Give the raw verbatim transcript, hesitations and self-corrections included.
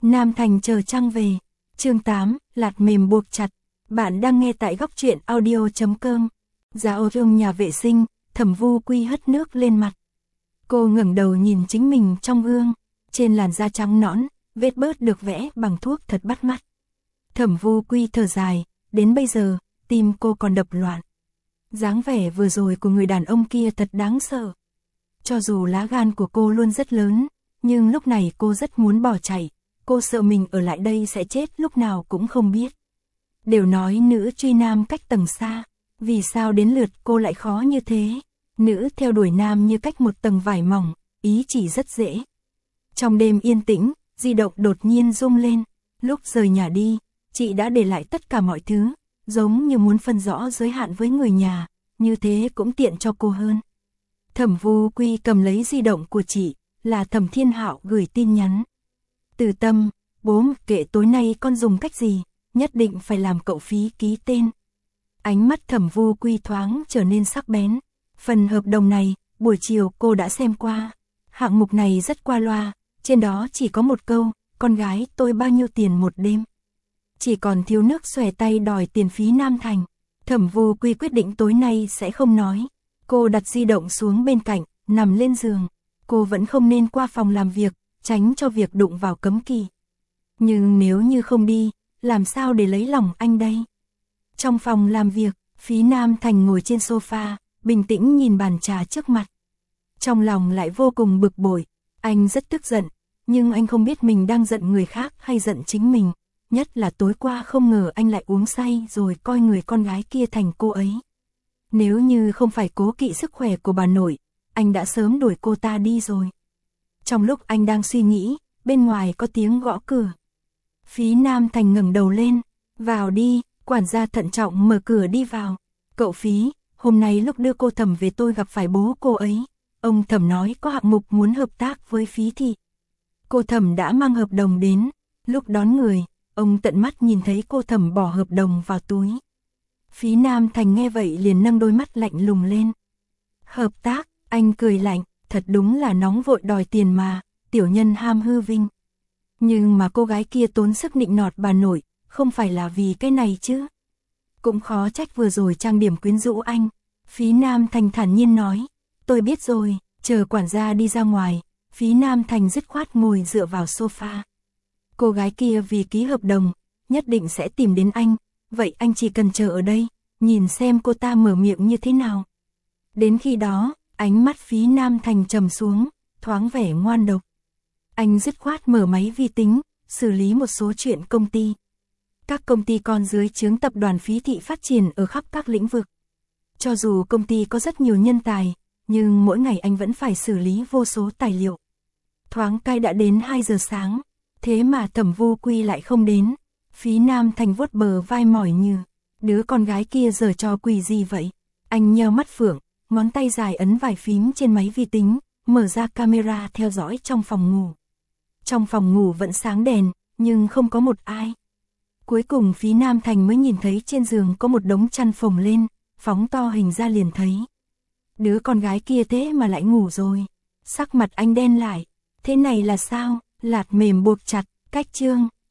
Nam Thành chờ trăng về. Chương tám, lạt mềm buộc chặt. Bạn đang nghe tại góc truyện audio chấm com. Ra ô trong nhà vệ sinh, Thẩm Vu Quy hất nước lên mặt. Cô ngẩng đầu nhìn chính mình trong gương, trên làn da trắng nõn, vết bớt được vẽ bằng thuốc thật bắt mắt. Thẩm Vu Quy thở dài, đến bây giờ, tim cô còn đập loạn. Dáng vẻ vừa rồi của người đàn ông kia thật đáng sợ. Cho dù lá gan của cô luôn rất lớn, nhưng lúc này cô rất muốn bỏ chạy. Cô sợ mình ở lại đây sẽ chết lúc nào cũng không biết. Đều nói nữ truy nam cách tầng xa, vì sao đến lượt cô lại khó như thế? Nữ theo đuổi nam như cách một tầng vải mỏng, ý chỉ rất dễ. Trong đêm yên tĩnh, di động đột nhiên rung lên. Lúc rời nhà đi, chị đã để lại tất cả mọi thứ, giống như muốn phân rõ giới hạn với người nhà, như thế cũng tiện cho cô hơn. Thẩm Vu Quy cầm lấy di động của chị, là Thẩm Thiên Hạo gửi tin nhắn. Từ Tâm, bố kệ tối nay con dùng cách gì, nhất định phải làm cậu Phí ký tên. Ánh mắt Thẩm Vu Quy thoáng trở nên sắc bén. Phần hợp đồng này, buổi chiều cô đã xem qua. Hạng mục này rất qua loa, trên đó chỉ có một câu, con gái tôi bao nhiêu tiền một đêm. Chỉ còn thiếu nước xòe tay đòi tiền phí Nam Thành. Thẩm Vu Quy quyết định tối nay sẽ không nói. Cô đặt di động xuống bên cạnh, nằm lên giường. Cô vẫn không nên qua phòng làm việc, tránh cho việc đụng vào cấm kỵ. Nhưng nếu như không đi, làm sao để lấy lòng anh đây? Trong phòng làm việc, Phí Nam Thành ngồi trên sofa, bình tĩnh nhìn bàn trà trước mặt. Trong lòng lại vô cùng bực bội, anh rất tức giận, nhưng anh không biết mình đang giận người khác hay giận chính mình. Nhất là tối qua không ngờ anh lại uống say rồi coi người con gái kia thành cô ấy. Nếu như không phải cố kỵ sức khỏe của bà nội, anh đã sớm đuổi cô ta đi rồi. Trong lúc anh đang suy nghĩ, bên ngoài có tiếng gõ cửa. Phí Nam Thành ngẩng đầu lên, vào đi, quản gia thận trọng mở cửa đi vào. Cậu Phí, hôm nay lúc đưa cô Thẩm về tôi gặp phải bố cô ấy. Ông Thẩm nói có hạng mục muốn hợp tác với Phí thị. Cô Thẩm đã mang hợp đồng đến, lúc đón người, ông tận mắt nhìn thấy cô Thẩm bỏ hợp đồng vào túi. Phí Nam Thành nghe vậy liền nâng đôi mắt lạnh lùng lên. Hợp tác, anh cười lạnh, thật đúng là nóng vội đòi tiền mà, tiểu nhân ham hư vinh. Nhưng mà cô gái kia tốn sức nịnh nọt bà nội, không phải là vì cái này chứ. Cũng khó trách vừa rồi trang điểm quyến rũ anh. Phí Nam Thành thản nhiên nói, tôi biết rồi, chờ quản gia đi ra ngoài. Phí Nam Thành dứt khoát ngồi dựa vào sofa. Cô gái kia vì ký hợp đồng, nhất định sẽ tìm đến anh. Vậy anh chỉ cần chờ ở đây, nhìn xem cô ta mở miệng như thế nào. Đến khi đó, ánh mắt Phí Nam Thành trầm xuống, thoáng vẻ ngoan độc. Anh dứt khoát mở máy vi tính, xử lý một số chuyện công ty. Các công ty con dưới trướng tập đoàn Phí thị phát triển ở khắp các lĩnh vực. Cho dù công ty có rất nhiều nhân tài, nhưng mỗi ngày anh vẫn phải xử lý vô số tài liệu. Thoáng cai đã đến hai giờ sáng, thế mà Thẩm Vu Quy lại không đến. Phí Nam Thành vuốt bờ vai mỏi như, đứa con gái kia giở trò quỷ gì vậy? Anh nheo mắt phượng, ngón tay dài ấn vài phím trên máy vi tính, mở ra camera theo dõi trong phòng ngủ. Trong phòng ngủ vẫn sáng đèn, nhưng không có một ai. Cuối cùng Phí Nam Thành mới nhìn thấy trên giường có một đống chăn phồng lên, phóng to hình ra liền thấy. Đứa con gái kia thế mà lại ngủ rồi. Sắc mặt anh đen lại, thế này là sao? Lạt mềm buộc chặt, cách chương.